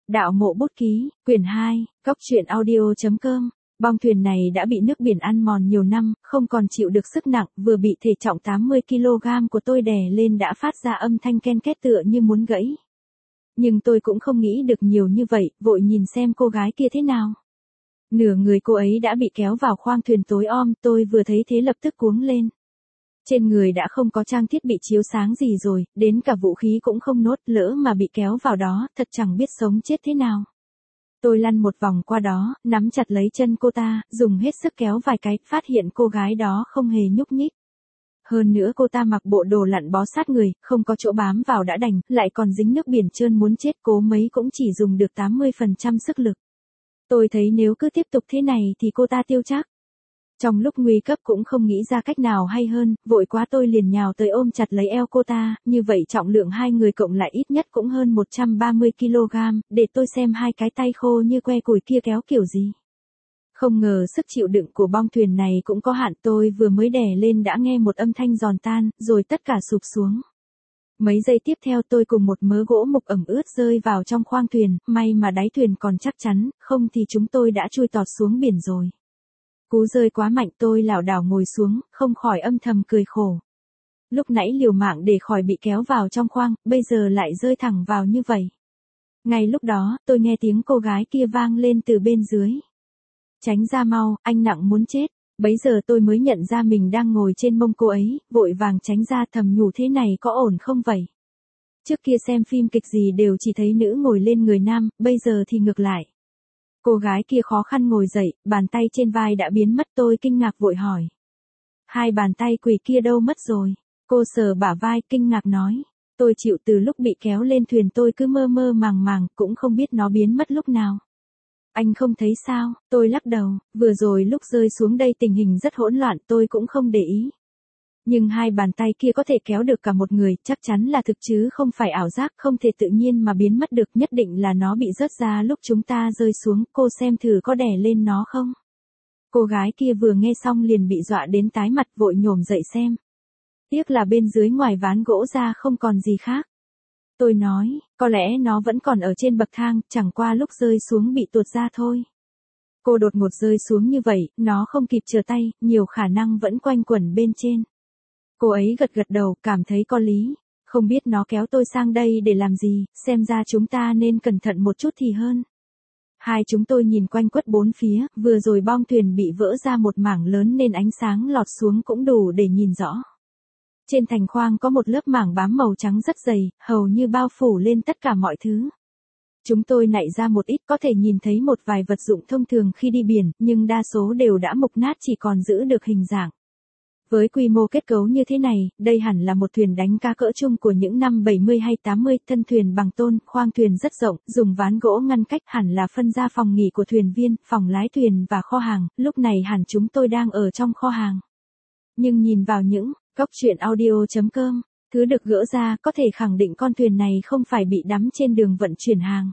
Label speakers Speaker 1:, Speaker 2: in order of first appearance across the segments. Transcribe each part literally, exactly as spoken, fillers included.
Speaker 1: Đạo mộ bút ký, quyển hai, cóc truyện audio.com. Bong thuyền này đã bị nước biển ăn mòn nhiều năm, không còn chịu được sức nặng, vừa bị thể trọng tám mươi ki lô gam của tôi đè lên đã phát ra âm thanh ken két tựa như muốn gãy. Nhưng tôi cũng không nghĩ được nhiều như vậy, vội nhìn xem cô gái kia thế nào. Nửa người cô ấy đã bị kéo vào khoang thuyền tối om, tôi vừa thấy thế lập tức cuống lên. Trên người đã không có trang thiết bị chiếu sáng gì rồi, đến cả vũ khí cũng không nốt, lỡ mà bị kéo vào đó, thật chẳng biết sống chết thế nào. Tôi lăn một vòng qua đó, nắm chặt lấy chân cô ta, dùng hết sức kéo vài cái, phát hiện cô gái đó không hề nhúc nhích. Hơn nữa cô ta mặc bộ đồ lặn bó sát người, không có chỗ bám vào đã đành, lại còn dính nước biển trơn muốn chết, cố mấy cũng chỉ dùng được tám mươi phần trăm sức lực. Tôi thấy nếu cứ tiếp tục thế này thì cô ta tiêu chắc. Trong lúc nguy cấp cũng không nghĩ ra cách nào hay hơn, vội quá tôi liền nhào tới ôm chặt lấy eo cô ta, như vậy trọng lượng hai người cộng lại ít nhất cũng hơn một trăm ba mươi ki lô gam, để tôi xem hai cái tay khô như que củi kia kéo kiểu gì. Không ngờ sức chịu đựng của bong thuyền này cũng có hạn, tôi vừa mới đè lên đã nghe một âm thanh giòn tan, rồi tất cả sụp xuống. Mấy giây tiếp theo tôi cùng một mớ gỗ mục ẩm ướt rơi vào trong khoang thuyền, may mà đáy thuyền còn chắc chắn, không thì chúng tôi đã chui tọt xuống biển rồi. Cú rơi quá mạnh, tôi lảo đảo ngồi xuống, không khỏi âm thầm cười khổ. Lúc nãy liều mạng để khỏi bị kéo vào trong khoang, bây giờ lại rơi thẳng vào như vậy. Ngay lúc đó, tôi nghe tiếng cô gái kia vang lên từ bên dưới. Tránh ra mau, anh nặng muốn chết. Bấy giờ tôi mới nhận ra mình đang ngồi trên mông cô ấy, vội vàng tránh ra, thầm nhủ thế này có ổn không vậy? Trước kia xem phim kịch gì đều chỉ thấy nữ ngồi lên người nam, bây giờ thì ngược lại. Cô gái kia khó khăn ngồi dậy, bàn tay trên vai đã biến mất, tôi kinh ngạc vội hỏi. Hai bàn tay quỷ kia đâu mất rồi? Cô sờ bả vai kinh ngạc nói. Tôi chịu, từ lúc bị kéo lên thuyền tôi cứ mơ mơ màng màng, cũng không biết nó biến mất lúc nào. Anh không thấy sao? Tôi lắc đầu, vừa rồi lúc rơi xuống đây tình hình rất hỗn loạn, tôi cũng không để ý. Nhưng hai bàn tay kia có thể kéo được cả một người, chắc chắn là thực chứ không phải ảo giác, không thể tự nhiên mà biến mất được, nhất định là nó bị rớt ra lúc chúng ta rơi xuống, cô xem thử có đè lên nó không? Cô gái kia vừa nghe xong liền bị dọa đến tái mặt, vội nhổm dậy xem. Tiếc là bên dưới ngoài ván gỗ ra không còn gì khác. Tôi nói, có lẽ nó vẫn còn ở trên bậc thang, chẳng qua lúc rơi xuống bị tuột ra thôi. Cô đột ngột rơi xuống như vậy, nó không kịp trở tay, nhiều khả năng vẫn quanh quẩn bên trên. Cô ấy gật gật đầu, cảm thấy có lý. Không biết nó kéo tôi sang đây để làm gì, xem ra chúng ta nên cẩn thận một chút thì hơn. Hai chúng tôi nhìn quanh quất bốn phía, vừa rồi bong thuyền bị vỡ ra một mảng lớn nên ánh sáng lọt xuống cũng đủ để nhìn rõ. Trên thành khoang có một lớp mảng bám màu trắng rất dày, hầu như bao phủ lên tất cả mọi thứ. Chúng tôi nạy ra một ít, có thể nhìn thấy một vài vật dụng thông thường khi đi biển, nhưng đa số đều đã mục nát, chỉ còn giữ được hình dạng. Với quy mô kết cấu như thế này, đây hẳn là một thuyền đánh cá cỡ chung của những năm bảy mươi hay tám mươi, thân thuyền bằng tôn, khoang thuyền rất rộng, dùng ván gỗ ngăn cách, hẳn là phân ra phòng nghỉ của thuyền viên, phòng lái thuyền và kho hàng, lúc này hẳn chúng tôi đang ở trong kho hàng. Nhưng nhìn vào những cóc truyện audio.com, thứ được gỡ ra, có thể khẳng định con thuyền này không phải bị đắm trên đường vận chuyển hàng.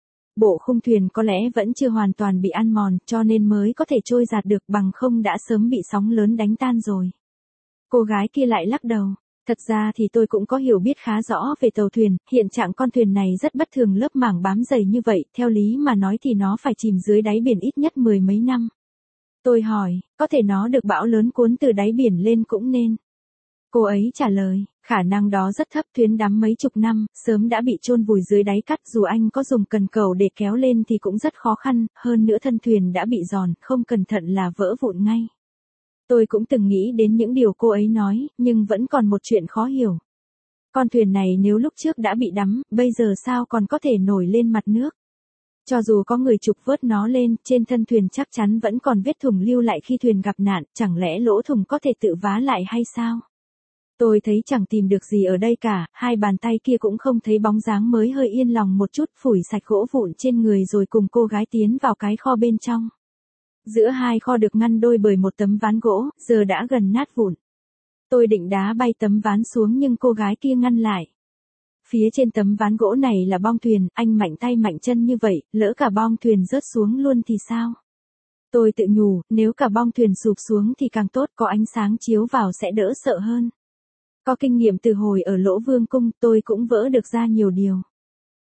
Speaker 1: Bộ khung thuyền có lẽ vẫn chưa hoàn toàn bị ăn mòn, cho nên mới có thể trôi giạt được, bằng không đã sớm bị sóng lớn đánh tan rồi. Cô gái kia lại lắc đầu. Thật ra thì tôi cũng có hiểu biết khá rõ về tàu thuyền, hiện trạng con thuyền này rất bất thường, lớp mảng bám dày như vậy, theo lý mà nói thì nó phải chìm dưới đáy biển ít nhất mười mấy năm. Tôi hỏi, có thể nó được bão lớn cuốn từ đáy biển lên cũng nên. Cô ấy trả lời, khả năng đó rất thấp, thuyền đắm mấy chục năm, sớm đã bị chôn vùi dưới đáy cát, dù anh có dùng cần cẩu để kéo lên thì cũng rất khó khăn, hơn nữa thân thuyền đã bị giòn, không cẩn thận là vỡ vụn ngay. Tôi cũng từng nghĩ đến những điều cô ấy nói, nhưng vẫn còn một chuyện khó hiểu. Con thuyền này nếu lúc trước đã bị đắm, bây giờ sao còn có thể nổi lên mặt nước? Cho dù có người trục vớt nó lên, trên thân thuyền chắc chắn vẫn còn vết thủng lưu lại khi thuyền gặp nạn, chẳng lẽ lỗ thủng có thể tự vá lại hay sao? Tôi thấy chẳng tìm được gì ở đây cả, hai bàn tay kia cũng không thấy bóng dáng, mới hơi yên lòng một chút, phủi sạch gỗ vụn trên người rồi cùng cô gái tiến vào cái kho bên trong. Giữa hai kho được ngăn đôi bởi một tấm ván gỗ, giờ đã gần nát vụn. Tôi định đá bay tấm ván xuống nhưng cô gái kia ngăn lại. Phía trên tấm ván gỗ này là bong thuyền, anh mạnh tay mạnh chân như vậy, lỡ cả bong thuyền rớt xuống luôn thì sao? Tôi tự nhủ, nếu cả bong thuyền sụp xuống thì càng tốt, có ánh sáng chiếu vào sẽ đỡ sợ hơn. Có kinh nghiệm từ hồi ở Lỗ Vương Cung, tôi cũng vỡ được ra nhiều điều.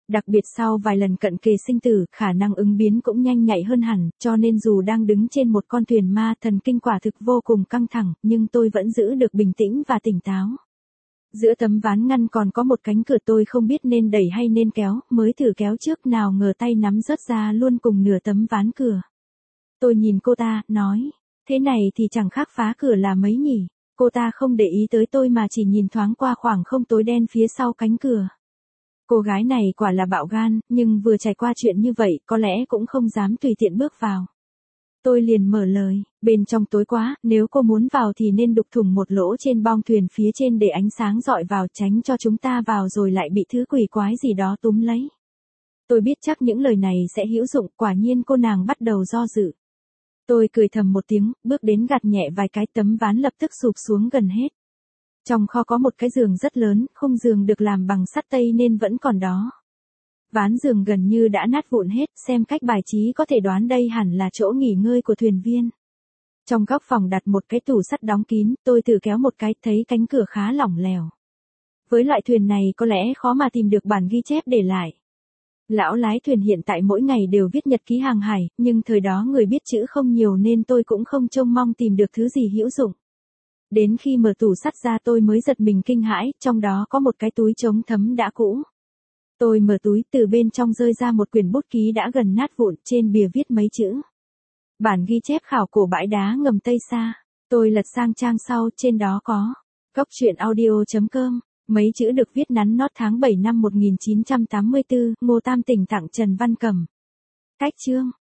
Speaker 1: Đặc biệt sau vài lần cận kề sinh tử, khả năng ứng biến cũng nhanh nhạy hơn hẳn, cho nên dù đang đứng trên một con thuyền ma, thần kinh quả thực vô cùng căng thẳng, nhưng tôi vẫn giữ được bình tĩnh và tỉnh táo. Giữa tấm ván ngăn còn có một cánh cửa, tôi không biết nên đẩy hay nên kéo, mới thử kéo trước, nào ngờ tay nắm rớt ra luôn cùng nửa tấm ván cửa. Tôi nhìn cô ta, nói, thế này thì chẳng khác phá cửa là mấy nhỉ. Cô ta không để ý tới tôi mà chỉ nhìn thoáng qua khoảng không tối đen phía sau cánh cửa. Cô gái này quả là bạo gan, nhưng vừa trải qua chuyện như vậy, có lẽ cũng không dám tùy tiện bước vào. Tôi liền mở lời, bên trong tối quá, nếu cô muốn vào thì nên đục thủng một lỗ trên bong thuyền phía trên để ánh sáng dọi vào, tránh cho chúng ta vào rồi lại bị thứ quỷ quái gì đó túm lấy. Tôi biết chắc những lời này sẽ hữu dụng, quả nhiên cô nàng bắt đầu do dự. Tôi cười thầm một tiếng, bước đến gạt nhẹ vài cái, tấm ván lập tức sụp xuống gần hết. Trong kho có một cái giường rất lớn, khung giường được làm bằng sắt tây nên vẫn còn đó. Ván giường gần như đã nát vụn hết, xem cách bài trí có thể đoán đây hẳn là chỗ nghỉ ngơi của thuyền viên. Trong góc phòng đặt một cái tủ sắt đóng kín, tôi thử kéo một cái, thấy cánh cửa khá lỏng lẻo. Với loại thuyền này có lẽ khó mà tìm được bản ghi chép để lại. Lão lái thuyền hiện tại mỗi ngày đều viết nhật ký hàng hải, nhưng thời đó người biết chữ không nhiều nên tôi cũng không trông mong tìm được thứ gì hữu dụng. Đến khi mở tủ sắt ra tôi mới giật mình kinh hãi, trong đó có một cái túi chống thấm đã cũ. Tôi mở túi, từ bên trong rơi ra một quyển bút ký đã gần nát vụn, trên bìa viết mấy chữ. Bản ghi chép khảo cổ bãi đá ngầm Tây Sa. Tôi lật sang trang sau, trên đó có Cóc truyện audio chấm com. Mấy chữ được viết nắn nót tháng bảy năm một nghìn chín trăm tám mươi tư, Ngô Tam Tỉnh tặng Trần Văn Cẩm. Cách chương.